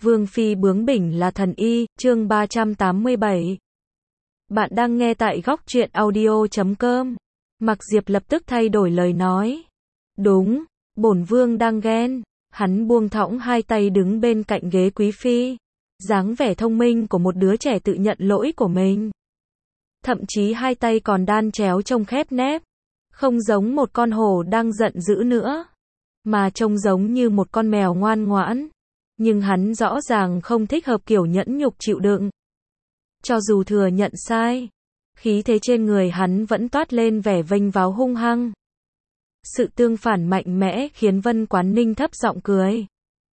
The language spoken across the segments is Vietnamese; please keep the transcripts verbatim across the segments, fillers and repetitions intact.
Vương phi bướng bỉnh là thần y, chương ba trăm tám mươi bảy. Bạn đang nghe tại góc truyện audio chấm com. Mạc Diệp lập tức thay đổi lời nói. Đúng, bổn vương đang ghen. Hắn buông thõng hai tay đứng bên cạnh ghế quý phi. Dáng vẻ thông minh của một đứa trẻ tự nhận lỗi của mình. Thậm chí hai tay còn đan chéo trông khép nép. Không giống một con hổ đang giận dữ nữa. Mà trông giống như một con mèo ngoan ngoãn. Nhưng hắn rõ ràng không thích hợp kiểu nhẫn nhục chịu đựng. Cho dù thừa nhận sai, khí thế trên người hắn vẫn toát lên vẻ vênh váo hung hăng. Sự tương phản mạnh mẽ khiến Vân Quán Ninh thấp giọng cười.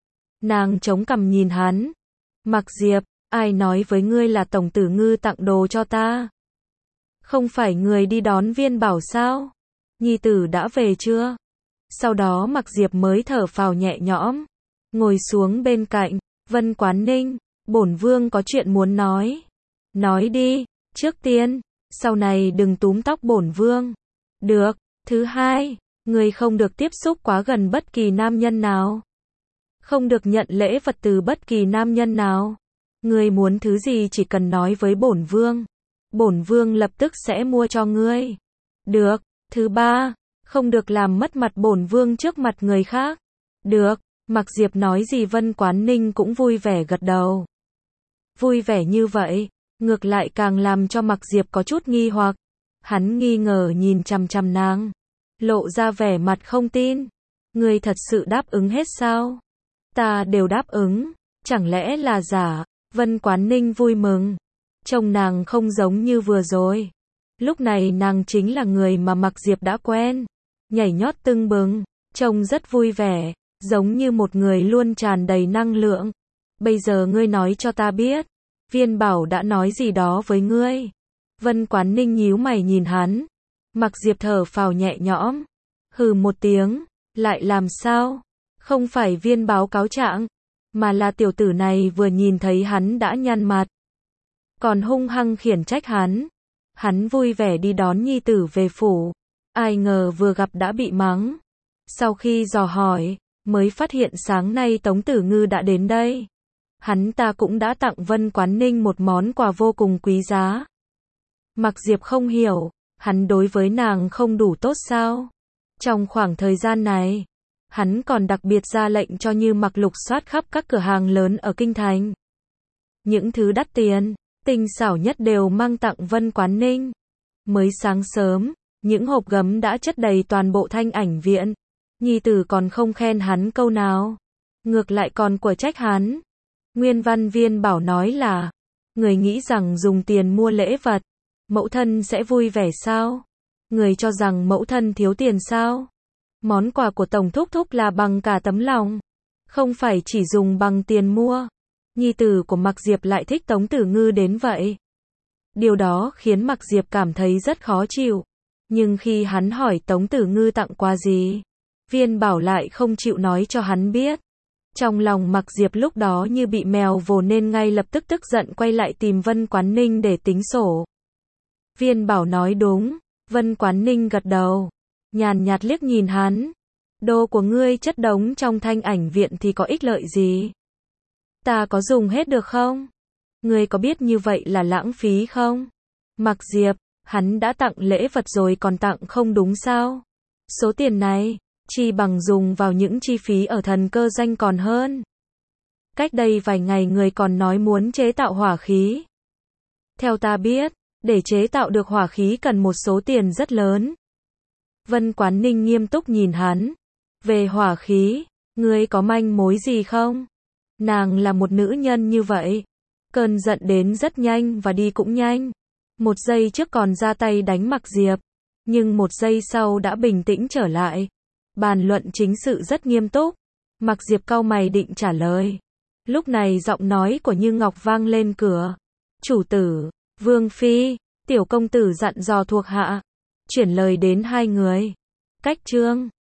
Nàng chống cằm nhìn hắn. Mạc Diệp, ai nói với ngươi là Tổng Tử Ngư tặng đồ cho ta? Không phải người đi đón Viên Bảo sao? Nhi tử đã về chưa? Sau đó Mạc Diệp mới thở phào nhẹ nhõm. Ngồi xuống bên cạnh, Vân Quán Ninh, bổn vương có chuyện muốn nói. Nói đi, trước tiên, sau này đừng túm tóc bổn vương. Được, thứ hai, người không được tiếp xúc quá gần bất kỳ nam nhân nào. Không được nhận lễ vật từ bất kỳ nam nhân nào. Ngươi muốn thứ gì chỉ cần nói với bổn vương. Bổn vương lập tức sẽ mua cho ngươi. Được, thứ ba, không được làm mất mặt bổn vương trước mặt người khác. Được. Mạc Diệp nói gì Vân Quán Ninh cũng vui vẻ gật đầu. Vui vẻ như vậy, ngược lại càng làm cho Mạc Diệp có chút nghi hoặc. Hắn nghi ngờ nhìn chằm chằm nàng, lộ ra vẻ mặt không tin. Ngươi thật sự đáp ứng hết sao? Ta đều đáp ứng, chẳng lẽ là giả? Vân Quán Ninh vui mừng. Trông nàng không giống như vừa rồi. Lúc này nàng chính là người mà Mạc Diệp đã quen. Nhảy nhót tưng bừng, trông rất vui vẻ. Giống như một người luôn tràn đầy năng lượng. Bây giờ ngươi nói cho ta biết, Viên Bảo đã nói gì đó với ngươi? Vân Quán Ninh nhíu mày nhìn hắn. Mạc Diệp thở phào nhẹ nhõm. Hừ một tiếng, lại làm sao? Không phải Viên báo cáo trạng, mà là tiểu tử này vừa nhìn thấy hắn đã nhăn mặt. Còn hung hăng khiển trách hắn. Hắn vui vẻ đi đón nhi tử về phủ. Ai ngờ vừa gặp đã bị mắng. Sau khi dò hỏi, mới phát hiện sáng nay Tống Tử Ngư đã đến đây. Hắn ta cũng đã tặng Vân Quán Ninh một món quà vô cùng quý giá. Mạc Diệp không hiểu, hắn đối với nàng không đủ tốt sao? Trong khoảng thời gian này, hắn còn đặc biệt ra lệnh cho Như Mặc lục soát khắp các cửa hàng lớn ở Kinh Thành. Những thứ đắt tiền, tinh xảo nhất đều mang tặng Vân Quán Ninh. Mới sáng sớm, những hộp gấm đã chất đầy toàn bộ Thanh Ảnh viện. Nhi tử còn không khen hắn câu nào, ngược lại còn quở trách hắn. Nguyên văn Viên Bảo nói là, người nghĩ rằng dùng tiền mua lễ vật, mẫu thân sẽ vui vẻ sao? Người cho rằng mẫu thân thiếu tiền sao? Món quà của Tổng Thúc Thúc là bằng cả tấm lòng, không phải chỉ dùng bằng tiền mua. Nhi tử của Mạc Diệp lại thích Tống Tử Ngư đến vậy. Điều đó khiến Mạc Diệp cảm thấy rất khó chịu. Nhưng khi hắn hỏi Tống Tử Ngư tặng quà gì, Viên Bảo lại không chịu nói cho hắn biết. Trong lòng Mạc Diệp lúc đó như bị mèo vồ nên ngay lập tức tức giận quay lại tìm Vân Quán Ninh để tính sổ. Viên Bảo nói đúng, Vân Quán Ninh gật đầu, nhàn nhạt liếc nhìn hắn. Đồ của ngươi chất đống trong Thanh Ảnh viện thì có ích lợi gì? Ta có dùng hết được không? Ngươi có biết như vậy là lãng phí không? Mạc Diệp, hắn đã tặng lễ vật rồi còn tặng không đúng sao? Số tiền này chi bằng dùng vào những chi phí ở Thần Cơ Danh còn hơn. Cách đây vài ngày người còn nói muốn chế tạo hỏa khí. Theo ta biết, để chế tạo được hỏa khí cần một số tiền rất lớn. Vân Quán Ninh nghiêm túc nhìn hắn. Về hỏa khí, ngươi có manh mối gì không? Nàng là một nữ nhân như vậy. Cơn giận đến rất nhanh và đi cũng nhanh. Một giây trước còn ra tay đánh Mạc Diệp. Nhưng một giây sau đã bình tĩnh trở lại. Bàn luận chính sự rất nghiêm túc. Mạc Diệp cau mày định trả lời. Lúc này giọng nói của Như Ngọc vang lên cửa. Chủ tử, Vương Phi, tiểu công tử dặn dò thuộc hạ. Chuyển lời đến hai người. Cách chương.